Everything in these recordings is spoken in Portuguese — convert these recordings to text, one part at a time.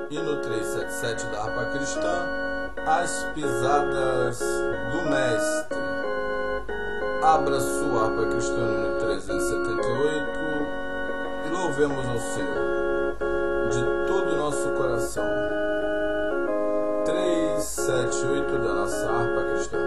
e no 377 da harpa cristã, As Pisadas do Mestre. Abra sua harpa cristã no 378 e louvemos ao Senhor de todo o nosso coração. 378 da nossa harpa cristã.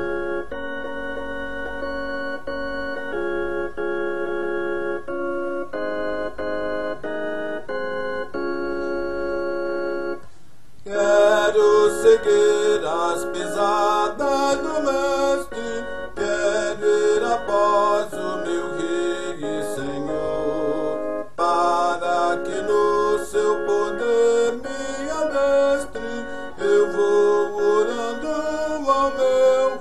Quero seguir as pisadas do Mestre, quero ir após o meu Rei e Senhor, para que no seu poder me adestre, eu vou orando ao meu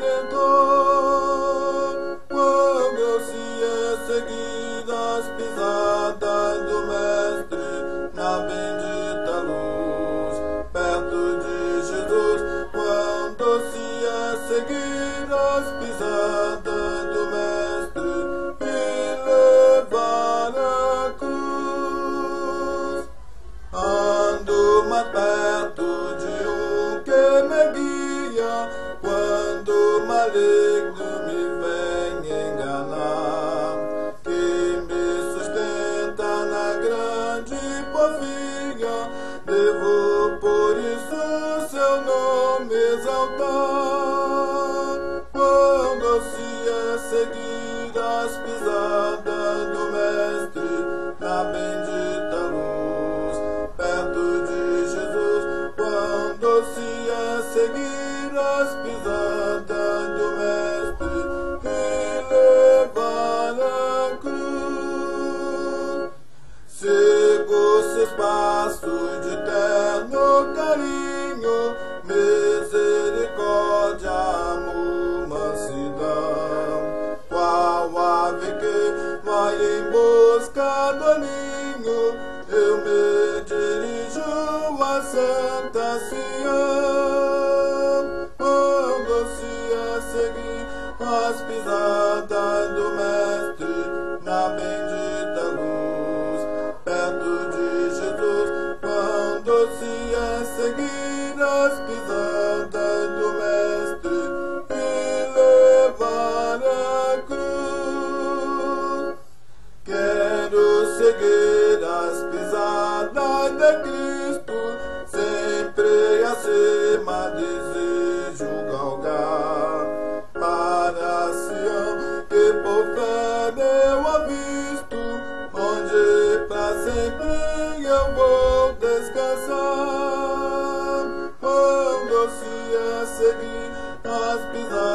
Redentor. Quando eu se é seguir as pisadas do Mestre, na bendita luz, perto de Jesus, quando se é seguir as pisadas do Mestre e levar a cruz, ando mais perto de um que me guia, quando o maligno me vem enganar, que me sustenta na grande porfia, devo por isso seu nome exaltar. Quando se é seguir as pisadas do Mestre, na bendita luz, perto de Jesus, quando se é seguir as pisadas do Mestre e levar a cruz, sigo seus passos de terno carinho, misericórdia, amor, mansidão, qual ave que vai em busca do ninho, eu me dirijo a Santa Sião. Quando se é seguir as pisadas do Mestre, na bendita luz, perto de Jesus, quando se é seguir as pisadas do Mestre e levar a cruz, quero seguir as pisadas de Cristo, sempre acima desejo galgar, para Sião que por fé eu avisto, onde pra sempre eu vou descansar. Quando se é seguir as pisadas